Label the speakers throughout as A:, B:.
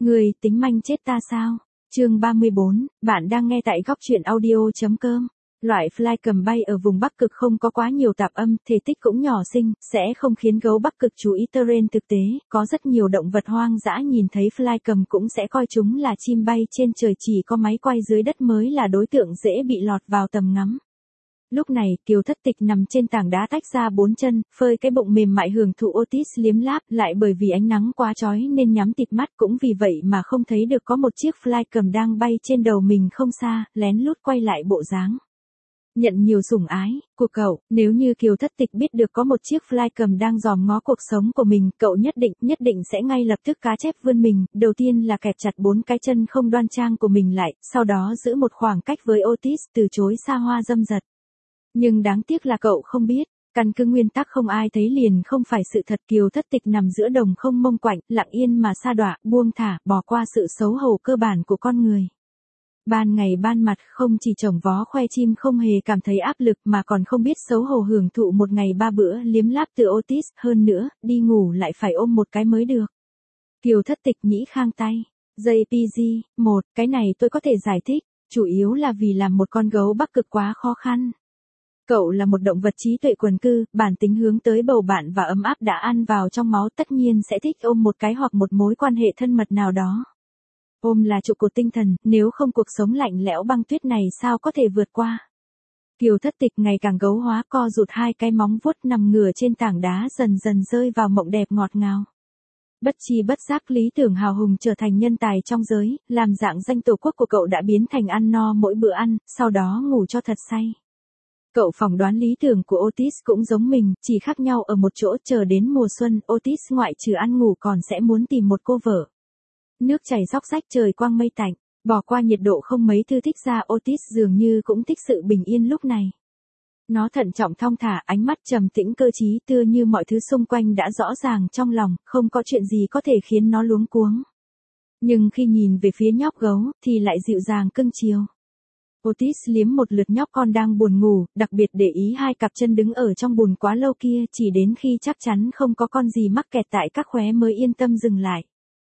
A: Người tính manh chết ta sao? Chương 34, bạn đang nghe tại góc truyện audio.com. Loại fly cầm bay ở vùng Bắc Cực không có quá nhiều tạp âm, thể tích cũng nhỏ xinh, sẽ không khiến gấu Bắc Cực chú ý terrain thực tế, có rất nhiều động vật hoang dã nhìn thấy fly cầm cũng sẽ coi chúng là chim bay trên trời, chỉ có máy quay dưới đất mới là đối tượng dễ bị lọt vào tầm ngắm. Lúc này, Kiều Thất Tịch nằm trên tảng đá tách ra 4 chân, phơi cái bụng mềm mại hưởng thụ Otis liếm láp, lại bởi vì ánh nắng quá chói nên nhắm tịt mắt, cũng vì vậy mà không thấy được có một chiếc fly cầm đang bay trên đầu mình không xa, lén lút quay lại bộ dáng. Nhận nhiều sủng ái của cậu, nếu như Kiều Thất Tịch biết được có một chiếc fly cầm đang dòm ngó cuộc sống của mình, cậu nhất định sẽ ngay lập tức cá chép vươn mình, đầu tiên là kẹp chặt 4 cái chân không đoan trang của mình lại, sau đó giữ một khoảng cách với Otis, từ chối xa hoa dâm dật. Nhưng đáng tiếc là cậu không biết, căn cứ nguyên tắc không ai thấy liền không phải sự thật. Kiều Thất Tịch nằm giữa đồng không mông quạnh, lặng yên mà sa đọa, buông thả, bỏ qua sự xấu hổ cơ bản của con người. Ban ngày ban mặt không chỉ chồng vó khoe chim không hề cảm thấy áp lực mà còn không biết xấu hổ hưởng thụ một ngày 3 bữa liếm láp từ Otis, hơn nữa, đi ngủ lại phải ôm một cái mới được. Kiều Thất Tịch nhĩ khang tay. JPG, cái này tôi có thể giải thích, chủ yếu là vì làm một con gấu Bắc Cực quá khó khăn. Cậu là một động vật trí tuệ quần cư, bản tính hướng tới bầu bạn và ấm áp đã ăn vào trong máu, tất nhiên sẽ thích ôm một cái hoặc một mối quan hệ thân mật nào đó. Ôm là trụ cột tinh thần, nếu không cuộc sống lạnh lẽo băng tuyết này sao có thể vượt qua. Kiều Thất Tịch ngày càng gấu hóa, co rụt hai cái móng vuốt nằm ngửa trên tảng đá, dần dần rơi vào mộng đẹp ngọt ngào. Bất chi bất giác lý tưởng hào hùng trở thành nhân tài trong giới, làm dạng danh tổ quốc của cậu đã biến thành ăn no mỗi bữa ăn, sau đó ngủ cho thật say. Cậu phỏng đoán lý tưởng của Otis cũng giống mình, chỉ khác nhau ở một chỗ, chờ đến mùa xuân, Otis ngoại trừ ăn ngủ còn sẽ muốn tìm một cô vợ. Nước chảy róc rách, trời quang mây tạnh, bỏ qua nhiệt độ không mấy thư thích ra, Otis dường như cũng thích sự bình yên lúc này. Nó thận trọng thong thả, ánh mắt trầm tĩnh cơ trí, tựa như mọi thứ xung quanh đã rõ ràng trong lòng, không có chuyện gì có thể khiến nó luống cuống. Nhưng khi nhìn về phía nhóc gấu, thì lại dịu dàng cưng chiều. Otis liếm một lượt nhóc con đang buồn ngủ, đặc biệt để ý hai cặp chân đứng ở trong bùn quá lâu kia, chỉ đến khi chắc chắn không có con gì mắc kẹt tại các khóe mới yên tâm dừng lại.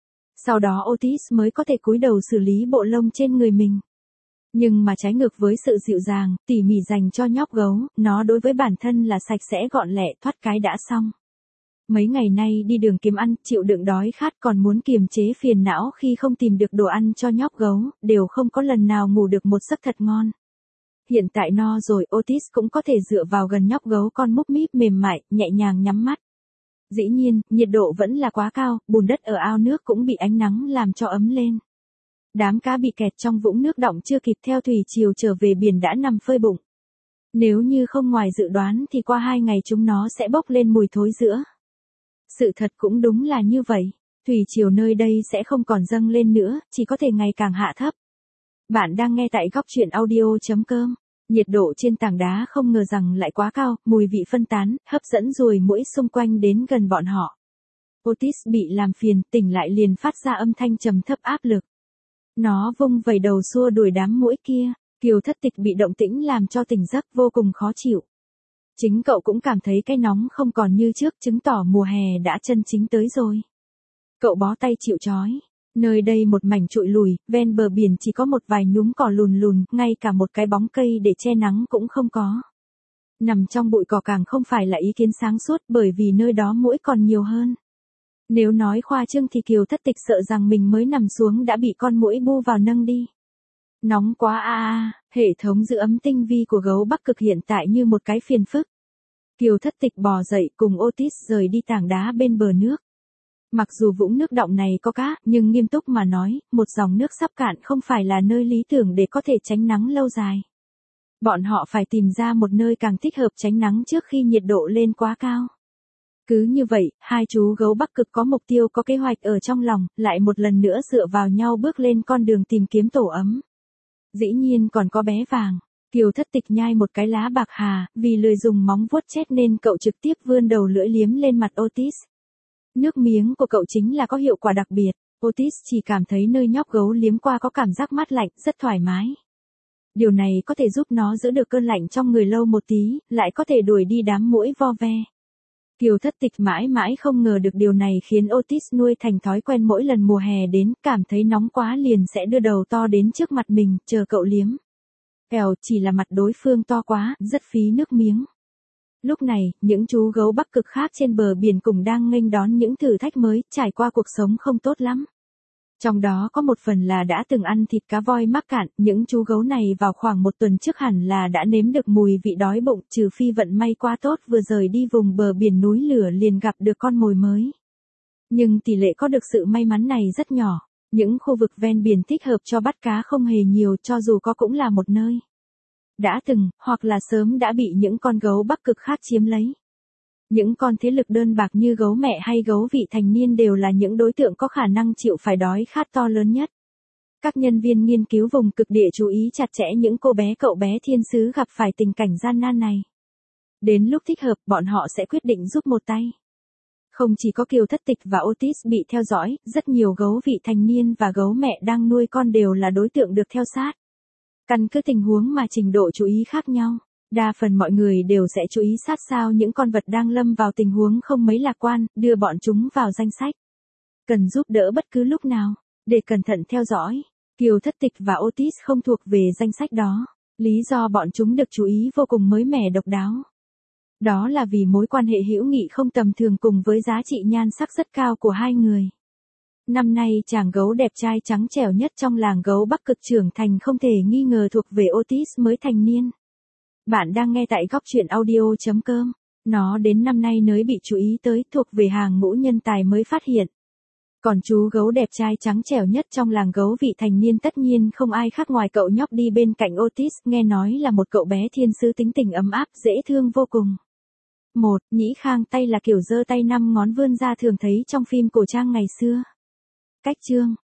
A: Sau đó Otis mới có thể cúi đầu xử lý bộ lông trên người mình. Nhưng mà trái ngược với sự dịu dàng, tỉ mỉ dành cho nhóc gấu, nó đối với bản thân là sạch sẽ gọn lẹ, thoát cái đã xong. Mấy ngày nay đi đường kiếm ăn, chịu đựng đói khát, còn muốn kiềm chế phiền não khi không tìm được đồ ăn cho nhóc gấu, đều không có lần nào ngủ được một giấc thật ngon. Hiện tại no rồi, Otis cũng có thể dựa vào gần nhóc gấu con múp míp mềm mại, nhẹ nhàng nhắm mắt. Dĩ nhiên, nhiệt độ vẫn là quá cao, bùn đất ở ao nước cũng bị ánh nắng làm cho ấm lên. Đám cá bị kẹt trong vũng nước đọng chưa kịp theo thủy triều trở về biển đã nằm phơi bụng. Nếu như không ngoài dự đoán thì qua 2 ngày chúng nó sẽ bốc lên mùi thối rữa. Sự thật cũng đúng là như vậy, thủy triều nơi đây sẽ không còn dâng lên nữa, chỉ có thể ngày càng hạ thấp. Bạn đang nghe tại góc truyện audio.com. Nhiệt độ trên tảng đá không ngờ rằng lại quá cao, mùi vị phân tán, hấp dẫn ruồi muỗi xung quanh đến gần bọn họ. Otis bị làm phiền, tỉnh lại liền phát ra âm thanh trầm thấp áp lực. Nó vung vẩy đầu xua đuổi đám muỗi kia, Kiều Thất Tịch bị động tĩnh làm cho tỉnh giấc vô cùng khó chịu. Chính cậu cũng cảm thấy cái nóng không còn như trước, chứng tỏ mùa hè đã chân chính tới rồi. Cậu bó tay chịu trói. Nơi đây một mảnh trụi lùi, ven bờ biển chỉ có một vài nhúm cỏ lùn lùn, ngay cả một cái bóng cây để che nắng cũng không có. Nằm trong bụi cỏ càng không phải là ý kiến sáng suốt, bởi vì nơi đó muỗi còn nhiều hơn. Nếu nói khoa trương thì Kiều Thất Tịch sợ rằng mình mới nằm xuống đã bị con muỗi bu vào nâng đi. Nóng quá hệ thống giữ ấm tinh vi của gấu Bắc Cực hiện tại như một cái phiền phức. Kiều Thất Tịch bò dậy cùng Otis rời đi tảng đá bên bờ nước. Mặc dù vũng nước đọng này có cá, nhưng nghiêm túc mà nói, một dòng nước sắp cạn không phải là nơi lý tưởng để có thể tránh nắng lâu dài. Bọn họ phải tìm ra một nơi càng thích hợp tránh nắng trước khi nhiệt độ lên quá cao. Cứ như vậy, hai chú gấu Bắc Cực có mục tiêu, có kế hoạch ở trong lòng, lại một lần nữa dựa vào nhau bước lên con đường tìm kiếm tổ ấm. Dĩ nhiên còn có bé vàng. Kiều Thất Tịch nhai một cái lá bạc hà, vì lười dùng móng vuốt chết nên cậu trực tiếp vươn đầu lưỡi liếm lên mặt Otis. Nước miếng của cậu chính là có hiệu quả đặc biệt, Otis chỉ cảm thấy nơi nhóc gấu liếm qua có cảm giác mát lạnh, rất thoải mái. Điều này có thể giúp nó giữ được cơn lạnh trong người lâu một tí, lại có thể đuổi đi đám muỗi vo ve. Kiều Thất Tịch mãi mãi không ngờ được điều này khiến Otis nuôi thành thói quen mỗi lần mùa hè đến, cảm thấy nóng quá liền sẽ đưa đầu to đến trước mặt mình, chờ cậu liếm. Kèo chỉ là mặt đối phương to quá, rất phí nước miếng. Lúc này, những chú gấu Bắc Cực khác trên bờ biển cũng đang nghênh đón những thử thách mới, trải qua cuộc sống không tốt lắm. Trong đó có một phần là đã từng ăn thịt cá voi mắc cạn, những chú gấu này vào khoảng một tuần trước hẳn là đã nếm được mùi vị đói bụng, trừ phi vận may quá tốt vừa rời đi vùng bờ biển núi lửa liền gặp được con mồi mới. Nhưng tỷ lệ có được sự may mắn này rất nhỏ, những khu vực ven biển thích hợp cho bắt cá không hề nhiều, cho dù có cũng là một nơi đã từng, hoặc là sớm đã bị những con gấu Bắc Cực khác chiếm lấy. Những con thế lực đơn bạc như gấu mẹ hay gấu vị thành niên đều là những đối tượng có khả năng chịu phải đói khát to lớn nhất. Các nhân viên nghiên cứu vùng cực địa chú ý chặt chẽ những cô bé cậu bé thiên sứ gặp phải tình cảnh gian nan này. Đến lúc thích hợp, bọn họ sẽ quyết định giúp một tay. Không chỉ có Kiều Thất Tịch và Otis bị theo dõi, rất nhiều gấu vị thành niên và gấu mẹ đang nuôi con đều là đối tượng được theo sát. Căn cứ tình huống mà trình độ chú ý khác nhau. Đa phần mọi người đều sẽ chú ý sát sao những con vật đang lâm vào tình huống không mấy lạc quan, đưa bọn chúng vào danh sách. Cần giúp đỡ bất cứ lúc nào, để cẩn thận theo dõi. Kiều Thất Tịch và Otis không thuộc về danh sách đó. Lý do bọn chúng được chú ý vô cùng mới mẻ độc đáo. Đó là vì mối quan hệ hữu nghị không tầm thường cùng với giá trị nhan sắc rất cao của hai người. Năm nay chàng gấu đẹp trai trắng trẻo nhất trong làng gấu Bắc Cực trưởng thành không thể nghi ngờ thuộc về Otis mới thành niên. Bạn đang nghe tại góc truyện audio.com. Nó đến năm nay mới bị chú ý tới, thuộc về hàng ngũ nhân tài mới phát hiện. Còn chú gấu đẹp trai trắng trẻo nhất trong làng gấu vị thành niên tất nhiên không ai khác ngoài cậu nhóc đi bên cạnh Otis, nghe nói là một cậu bé thiên sứ tính tình ấm áp, dễ thương vô cùng. Nhĩ khang tay là kiểu giơ tay 5 ngón vươn ra thường thấy trong phim cổ trang ngày xưa. Cách chương